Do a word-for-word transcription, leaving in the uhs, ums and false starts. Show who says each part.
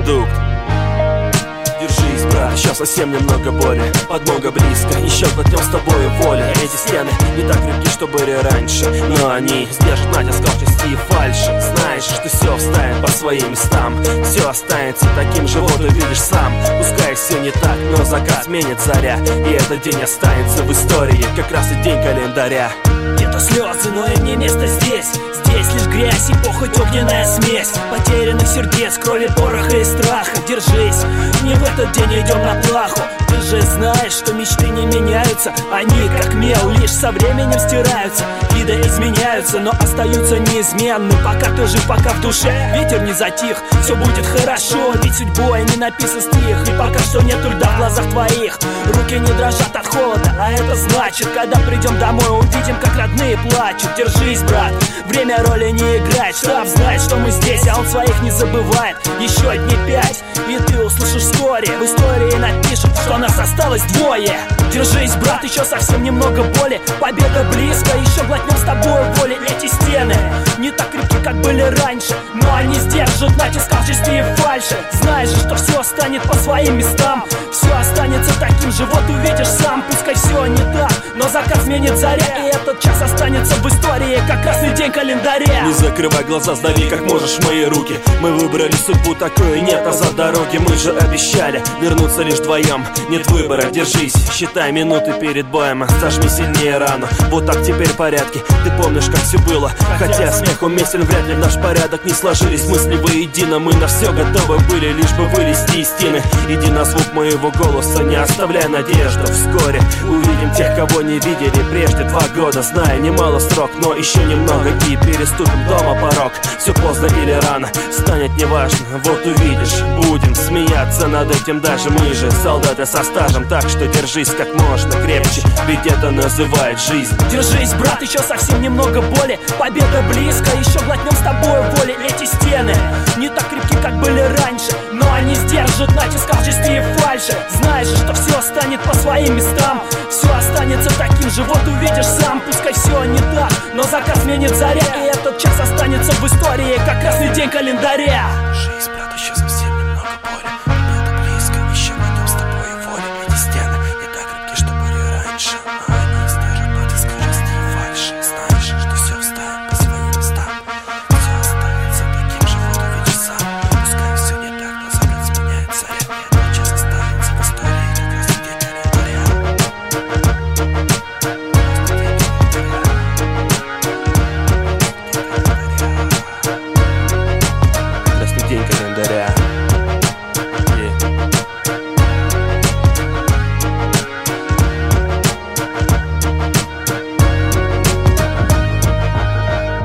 Speaker 1: продукт. Держись, брат, еще совсем немного боли. Подмога близко, еще глотнем с тобой воли. Эти стены не так крепки, что были раньше, но они сдержат натиск алчности и фальши. Знаешь, что все встанет по своим местам, все останется таким же, вот увидишь сам. Пускай все не так, но закат сменит заря, и этот день останется в истории, как раз и день календаря.
Speaker 2: Где-то слезы, но им не место здесь. Здесь лишь грязь и похоть, огненная смесь потерянных сердец, крови, пороха и страха. Держись, не в этот день идем на плаху. Ты же знаешь, что мечты не меняются. Они, как мел, лишь со временем стираются. Виды изменяются, но остаются неизменны. Пока ты жив, пока в душе ветер не затих, все будет хорошо, ведь судьбой не написан стих. И пока что нету льда в глазах твоих, руки не дрожат от холода. А это значит, когда придем домой, увидим, как родные плачут. Держись, брат, время роли не играет. Штаб знает, что мы здесь, а он своих не забывает. Еще дней пять, и ты услышишь вскоре, в истории напишут, что нас осталось двое. Держись, брат, еще совсем немного боли. Победа близко, еще глотнем с тобой воли. Эти стены не так крепки, как были раньше, но они сдержат натиск алчности и фальши. Знаешь, что все станет по своим местам, все останется таким же, вот увидишь сам. Пускай все не так, но закат сменит заря, и этот час останется в истории, как красный день календаря.
Speaker 1: Не закрывай глаза, сдави как можешь в мои руки. Мы выбрали судьбу такую, нет назад дороги. Мы же обещали вернуться лишь вдвоем, нет выбора, держись, считай минуты перед боем. Сожми сильнее рану, вот так теперь в порядке. Ты помнишь, как все было, хотя смех уместен, вряд ли в наш порядок не сложились мысли воедино. Мы на все готовы были, лишь бы вылезти из стены. Иди на звук моего голоса, не оставляй надежду. Вскоре увидим тех, кого не видели прежде. Два года, знаю, немало срок, но еще немного и переступим дома порог. Все поздно или рано, станет неважно, вот увидишь. Будем смеяться над этим даже мы же, солдаты со стажем. Так что держись как можно крепче, ведь это называет жизнь.
Speaker 2: Держись, брат, еще совсем немного боли. Победа близко, еще глотнем с тобой воли. Эти стены не так крепки, как были раньше, но они сдержат натиск алчности и фальши. Знаешь, что все станет по своим местам, все останется таким же, вот увидишь сам. Пускай все не так, но закат сменит заря, и этот час останется в истории, как красный день календаря.
Speaker 1: Жизнь, брат, еще совсем